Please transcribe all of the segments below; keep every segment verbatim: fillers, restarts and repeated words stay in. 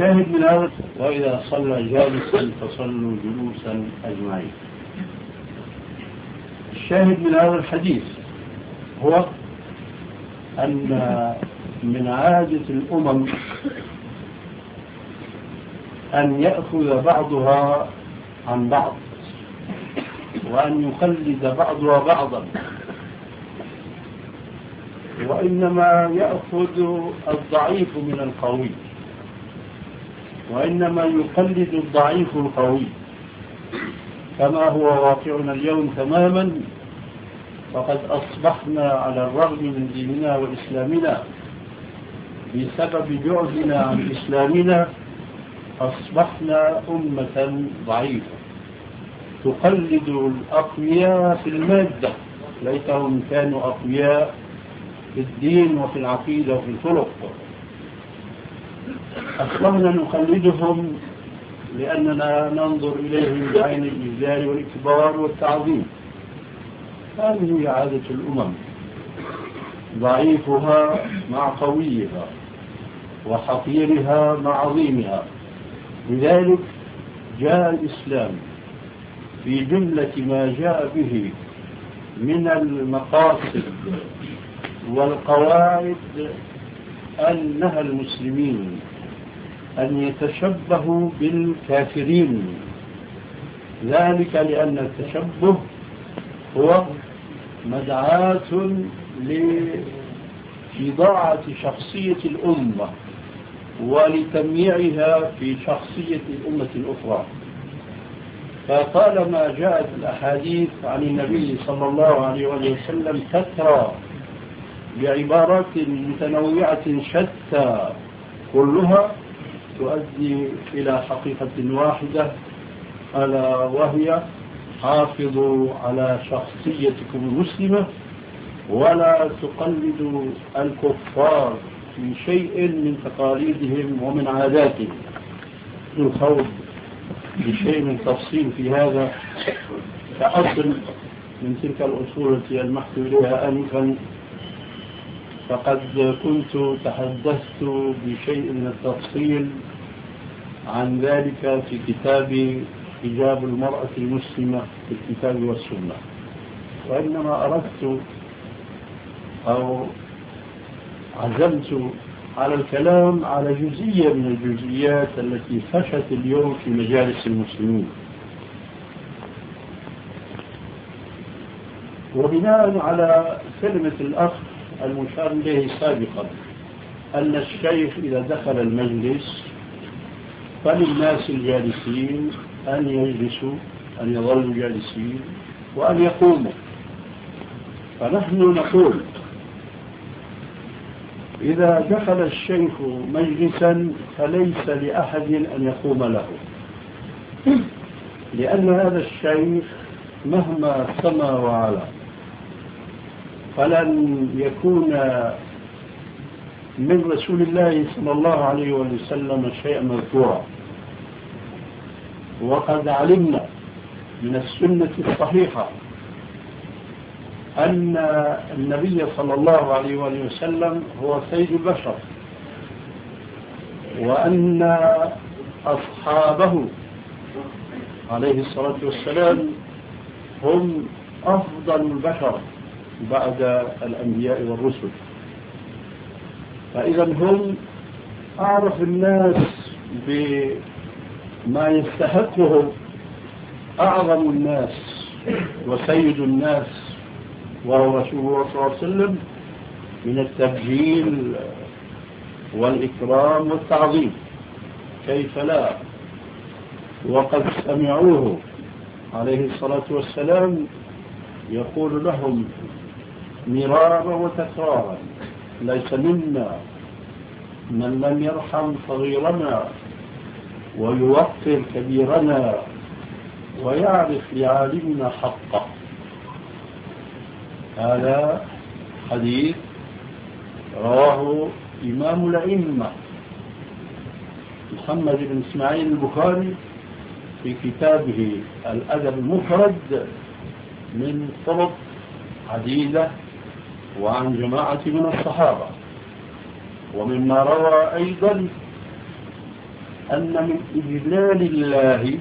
الشاهد من هذا: وإذا صلى جالسا فصلوا جلوسا أجمعين. الشاهد من هذا الحديث هو أن من عادة الأمم أن يأخذ بعضها عن بعض، وأن يقلد بعضها بعضا، وإنما يأخذ الضعيف من القوي، وإنما يقلد الضعيف القوي، كما هو واقعنا اليوم تماما. فقد أصبحنا على الرغم من ديننا وإسلامنا بسبب بعدنا عن إسلامنا أصبحنا أمة ضعيفة تقلد الأقوياء في المادة، ليتهم كانوا أقوياء في الدين وفي العقيدة وفي الخلق. أصبحنا نقلدهم لأننا ننظر إليهم بعين الإجلال والإكبار والتعظيم. هذه هي عادة الأمم، ضعيفها مع قويها وحقيرها مع عظيمها. لذلك جاء الإسلام في جملة ما جاء به من المقاصد والقواعد أن نهى المسلمين أن يتشبهوا بالكافرين، ذلك لأن التشبه هو مدعاة لإضاعة شخصية الأمة ولتمييعها في شخصية الأمة الأخرى. فطالما جاءت الأحاديث عن النبي صلى الله عليه وسلم تترى بعبارات متنوعة شتى كلها تؤدي إلى حقيقة واحدة، ألا وهي: حافظوا على شخصيتكم المسلمة ولا تقلدوا الكفار في شيء من تقاليدهم ومن عاداتهم. الخوض بشيء من تفصيل في هذا كأصل من تلك الأصول التي ألمحت إليها آنفا، فقد كنت تحدثت بشيء من التفصيل عن ذلك في كتاب حجاب المرأة المسلمة في الكتاب والسنة. وإنما أردت أو عزمت على الكلام على جزئية من الجزئيات التي فشت اليوم في مجالس المسلمين. وبناء على كلمة الأخ المشار إليه سابقا أن الشيخ إذا دخل المجلس فللناس الجالسين أن يجلسوا، أن يظلوا جالسين، وأن يقوموا. فنحن نقول: إذا دخل الشيخ مجلسا فليس لأحد أن يقوم له، لأن هذا الشيخ مهما سما وعلا فلن يكون من رسول الله صلى الله عليه وسلم شيئا مذكورا. وقد علمنا من السنة الصحيحة أن النبي صلى الله عليه وسلم هو سيد البشر، وأن أصحابه عليه الصلاة والسلام هم أفضل البشر بعد الأنبياء والرسل. فإذا هم أعرف الناس بما يستحقه أعظم الناس وسيد الناس وهو رسول الله صلى الله عليه وسلم من التبجيل والإكرام والتعظيم. كيف لا؟ وقد سمعوه عليه الصلاة والسلام يقول لهم مرارا وتكرارا: ليس منا من لم يرحم صغيرنا ويوقر كبيرنا ويعرف لعالمنا حقه. هذا حديث رواه إمام الأئمة محمد بن إسماعيل البخاري في كتابه الأدب المفرد من طرق عديدة وعن جماعة من الصحابة. ومما روى أيضا أن من إجلال الله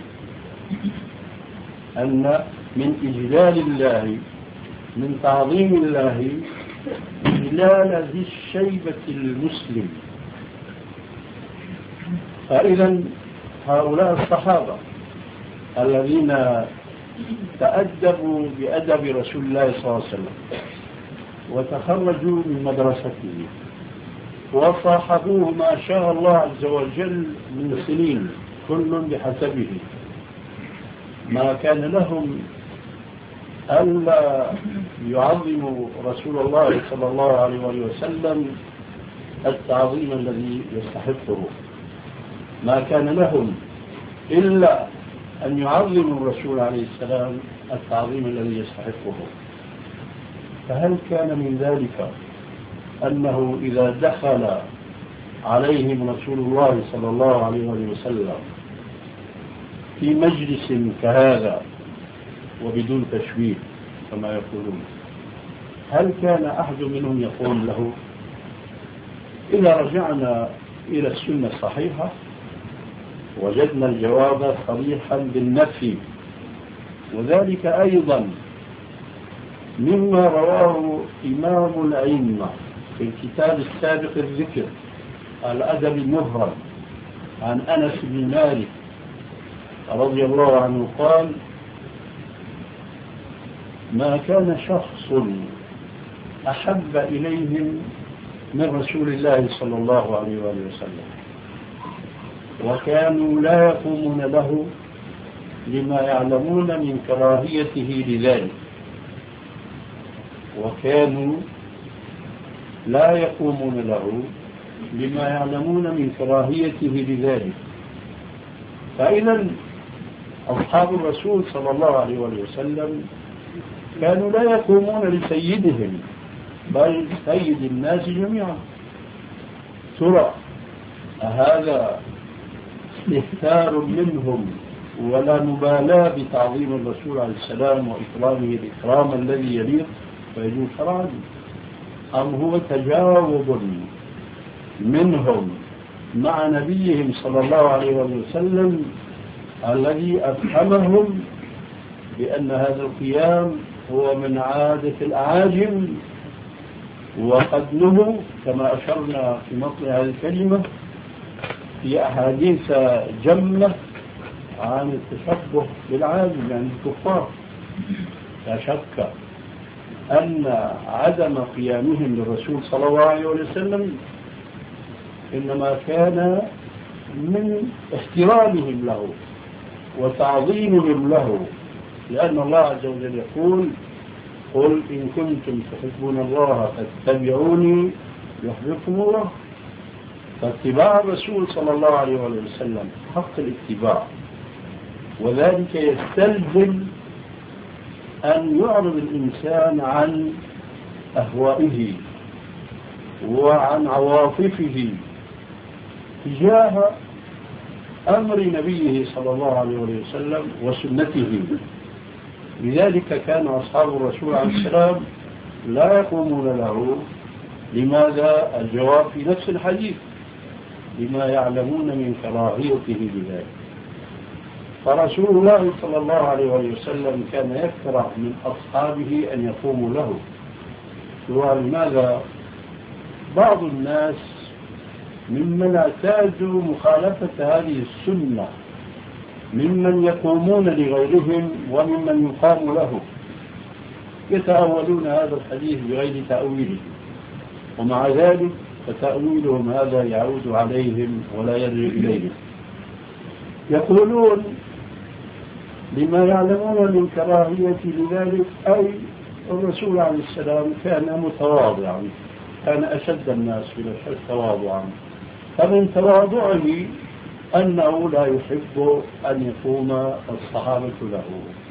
أن من إجلال الله من تعظيم الله إجلال ذي الشيبة المسلم. فإذا هؤلاء الصحابة الذين تأدبوا بأدب رسول الله صلى الله عليه وسلم وتخرجوا من مدرسته وصاحبوه ما شاء الله عز وجل من سنين كل بحسبه، ما كان لهم ألا يعظموا رسول الله صلى الله عليه وسلم التعظيم الذي يستحقه، ما كان لهم إلا أن يعظموا الرسول عليه السلام التعظيم الذي يستحقه. فهل كان من ذلك أنه إذا دخل عليهم رسول الله صلى الله عليه وسلم في مجلس كهذا وبدون تشويه كما يقولون، هل كان أحد منهم يقول له؟ إذا رجعنا إلى السنة الصحيحة وجدنا الجواب صريحا بالنفي، وذلك أيضا مما رواه إمام الأئمة في الكتاب السابق الذكر الأدب المفرد عن أنس بن مالك رضي الله عنه قال: ما كان شخص أحب إليهم من رسول الله صلى الله عليه وسلم، وكانوا لا يقومون له لما يعلمون من كراهيته لذلك، وكانوا لا يقومون له لما يعلمون من كراهيته لذلك. فإذا أصحاب الرسول صلى الله عليه وسلم كانوا لا يقومون لسيدهم بل سيد الناس جميعا. ترى هذا استهتار منهم ولا مبالاة بتعظيم الرسول عليه السلام وإكرامه الإكرام الذي يليق ويجوز شرعا، أم هو تجاوب منهم مع نبيهم صلى الله عليه وسلم الذي أفهمهم بأن هذا القيام هو من عادة الأعاجم، وقد نهوا كما أشرنا في مطلع هذه الكلمة في أحاديث جمة عن التشبه بالعاجم يعني الكفار. لا شك أن عدم قيامهم للرسول صلى الله عليه وسلم إنما كان من احترامهم له وتعظيمهم له، لأن الله عز وجل يقول: قل إن كنتم تحبون الله فاتبعوني يحببكم الله. فاتباع الرسول صلى الله عليه وسلم حق الاتباع، وذلك يستلزم أن يعرض الإنسان عن أهوائه وعن عواطفه تجاه أمر نبيه صلى الله عليه وسلم وسنته. لذلك كان أصحاب الرسول عليه السلام لا يقومون له. لماذا؟ الجواب في نفس الحديث: لما يعلمون من كراهيته بذلك. فرسول الله صلى الله عليه وسلم كان يكره من أصحابه أن يقوموا له. ولماذا؟ بعض الناس ممن اعتادوا مخالفة هذه السنة ممن يقومون لغيرهم وممن يقام له يتأولون هذا الحديث بغير تأويله، ومع ذلك فتأويلهم هذا يعود عليهم ولا يرجع إليهم. يقولون لما يعلمون من كراهية لذلك، أي الرسول عليه السلام كان متواضعا، كان أشد الناس بلا شك تواضعا، فمن تواضعه أنه لا يحب أن يقوم الصحابة له.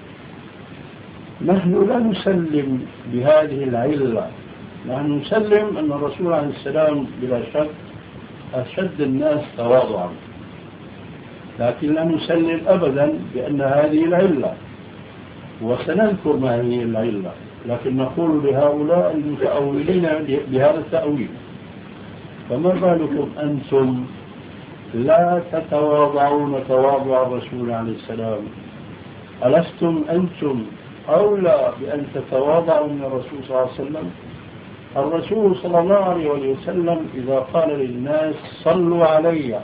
نحن لا نسلم بهذه العلة، نحن نسلم أن الرسول عليه السلام بلا شك أشد الناس تواضعا، لكن لا نسلم أبدا بأن هذه العلة، وسنذكر ما هي العلة، لكن نقول لهؤلاء المتأولين بهذا التأويل: فما بالكم أنتم لا تتواضعون تواضع الرسول عليه السلام؟ ألستم أنتم أولى بأن تتواضعوا من الرسول صلى الله عليه وسلم؟ الرسول صلى الله عليه وسلم إذا قال للناس صلوا علي،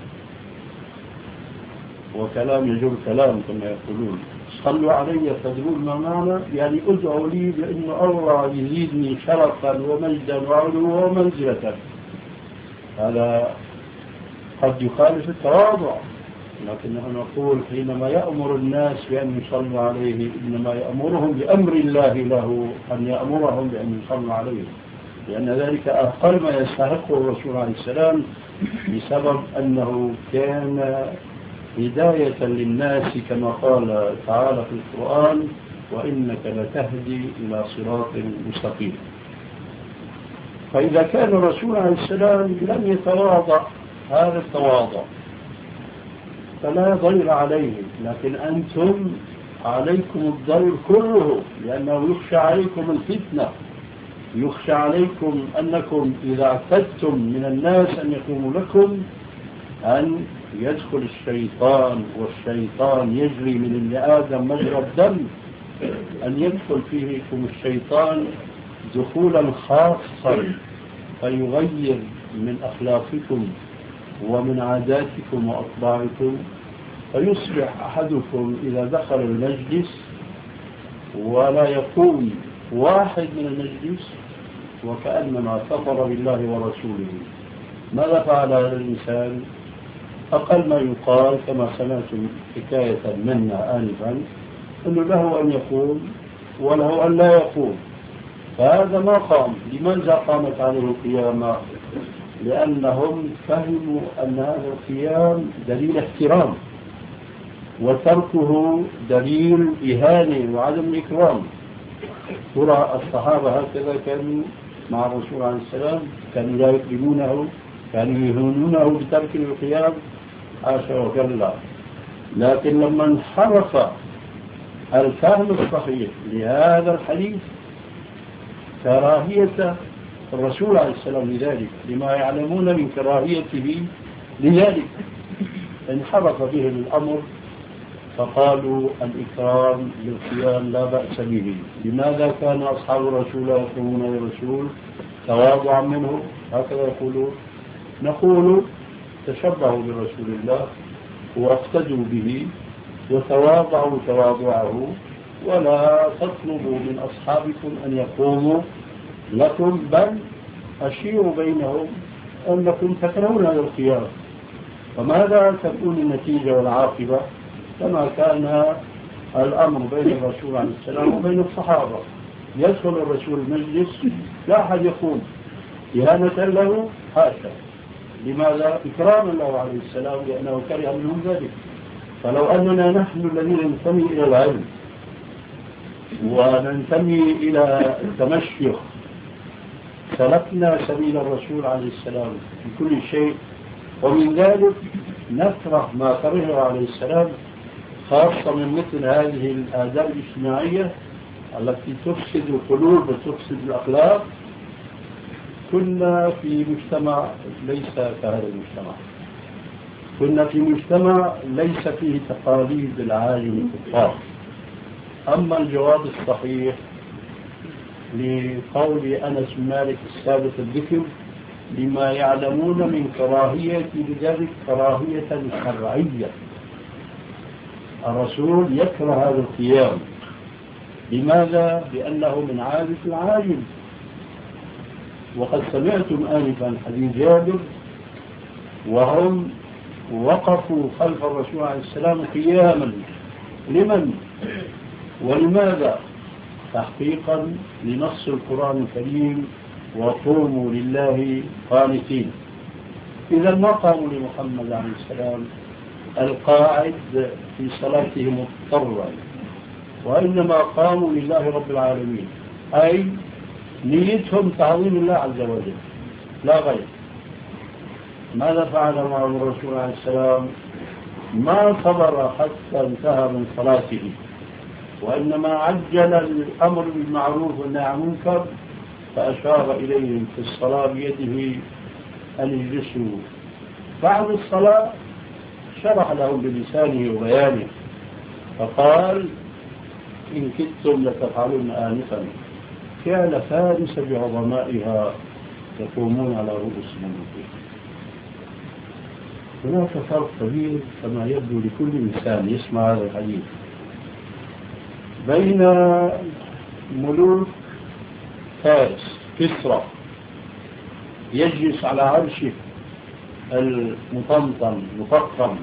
وكلام يجر كلام كما يقولون، صلوا علي تدرون ما معنى؟ يعني ادعوا لي بأن الله يزيدني شرفا ومجدا وعلوا ومنزلة. هذا قد يخالف التواضع، لكن نحن نقول حينما يأمر الناس بأن يصلوا عليه إنما يأمرهم بأمر الله له أن يأمرهم بأن يصلوا عليه، لأن ذلك أقل ما يستحقه الرسول عليه السلام بسبب أنه كان هداية للناس كما قال تعالى في القرآن: وإنك لتهدي إلى صراط مستقيم. فإذا كان الرسول عليه السلام لم يتواضع هذا التواضع فلا ضير عليه، لكن أنتم عليكم الضير كله، لأنه يخشى عليكم الفتنة، يخشى عليكم أنكم إذا اعتدتم من الناس أن يقوموا لكم أن يدخل الشيطان، والشيطان يجري من ابن آدم مجرى الدم، أن يدخل فيكم الشيطان دخولا خاصا فيغير من أخلاقكم ومن عاداتكم وأطباعكم، فيصبح أحدكم إذا دخل المجلس ولا يقوم واحد من المجلس وكأنما كفر بالله ورسوله. ماذا فعل هذا الإنسان؟ أقل ما يقال كما سمعتم حكاية منا آنفا أنه له أن يقوم وله أن لا يقوم، فهذا ما قام. لماذا قامت عنه القيامة؟ لأنهم فهموا أن هذا القيام دليل احترام وتركه دليل إهانة وعدم الإكرام. ترى الصحابة هكذا كانوا مع الرسول عليه السلام؟ كانوا لا يكرمونه؟ كانوا يهونونه بترك القيام؟ حاشا وكلا. لكن لما انحرف الفهم الصحيح لهذا الحديث كراهية الرسول عليه السلام لذلك لما يعلمون من كراهيته لذلك انحرف به الأمر، فقالوا الإكرام للقيام لا بأس به. لماذا كان أصحاب الرسول يقولون للرسول تواضعا منه؟ هكذا يقولون. نقول تشبهوا برسول الله واقتدوا به وتواضعوا تواضعه، ولا تطلبوا من أصحابكم أن يقوموا لكم، بل أشيروا بينهم أنكم تكرهون هذا القيام. وماذا تكون النتيجة والعاقبة؟ كما كان الأمر بين الرسول عليه السلام وبين الصحابة. يدخل الرسول المجلس لا أحد يقوم إهانة له، حاشا. لماذا؟ إكراما له عليه السلام، لأنه كره منهم ذلك. فلو أننا نحن الذين ننتمي إلى العلم وننتمي إلى التمشيخ سلكنا سبيل الرسول عليه السلام في كل شيء، ومن ذلك نكره ما كرهه عليه السلام، خاصة من مثل هذه الآداب الاجتماعية التي تفسد القلوب وتفسد الأخلاق. كنا في مجتمع ليس كهذا المجتمع، كنا في مجتمع ليس فيه تقاليد العالم الكفار. أما الجواب الصحيح لقول أنس بن مالك السابق الذكر لما يعلمون من كراهية لذلك كراهية شرعية. الرسول يكره هذا القيام. لماذا؟ لأنه من عادة العاجل. وقد سمعتم آنفا حديث جابر وهم وقفوا خلف الرسول عليه السلام قياما. لمن ولماذا؟ تحقيقا لنص القرآن الكريم: وقوموا لله قانتين. إذا ما قاموا لمحمد عليه السلام القاعد في صلاته مضطرا، وإنما قاموا لله رب العالمين، أي نيتهم تعظيم الله عز وجل لا غير. ماذا فعل معهم الرسول عليه السلام؟ ما صبر حتى انتهى من صلاته، وإنما عجل الأمر بالمعروف والنهي عن المنكر، فأشار إليهم في الصلاة بيده أن يجلسوا بعد الصلاة شرح لهم بلسانه وبيانه فقال إن كدتم لتفعلون آنفا فعل فارس بعظمائها يقومون على رؤوس ملوكهم. هناك فرق كبير كما يبدو لكل إنسان يسمع هذا الحديث بين ملوك فارس كسرى يجلس على عرشه المطمطم مفخم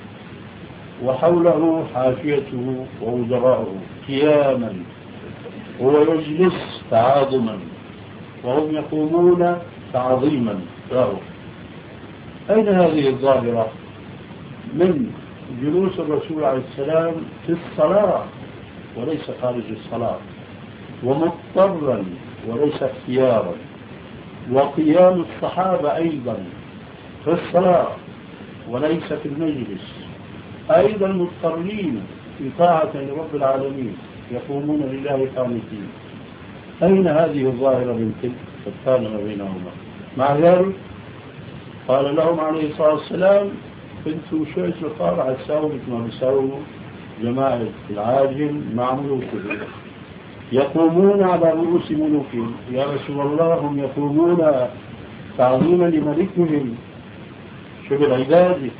وحوله حاشيته ووزراؤه قياما هو يجلس تعاظما وهم يقومون تعظيما له. أين هذه الظاهرة من جلوس الرسول عليه السلام في الصلاة وليس خارج الصلاة ومضطرا وليس اختيارا، وقيام الصحابة أيضا في الصلاة وليس في المجلس أيضا مضطرين في طاعة لرب العالمين يقومون لله قانتين. أين هذه الظاهرة من تلك فكان ما بينهما؟ مع ذلك قال لهم عليه الصلاة والسلام كنتوا شوية رفار عساوا مثل ما بيساووا جماعة العاجم مع ملوكهم يقومون على رؤوس ملوكهم. يا رسول الله هم يقومون تعظيما لملكهم شبه عباده،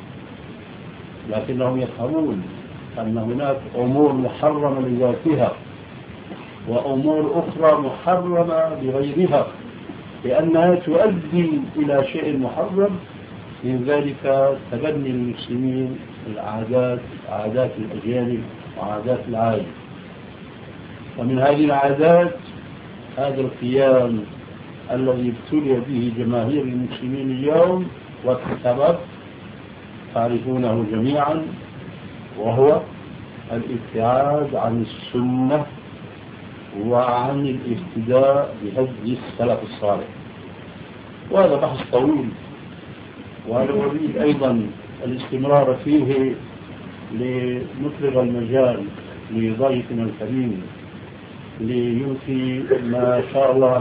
لكنهم يفهمون أن هناك أمور محرمة لذاتها وأمور أخرى محرمة لغيرها لأنها تؤدي إلى شيء محرم. من ذلك تبني المسلمين العادات عادات الأجانب وعادات العالم، ومن هذه العادات هذا القيام الذي ابتلي به جماهير المسلمين اليوم والسبب تعرفونه جميعا، وهو الابتعاد عن السنة وعن الاهتداء بهدي السلف الصالح. وهذا بحث طويل وأنا أريد أيضا الاستمرار فيه لنفرغ المجال لضيفنا الكريم ليلقي ما شاء الله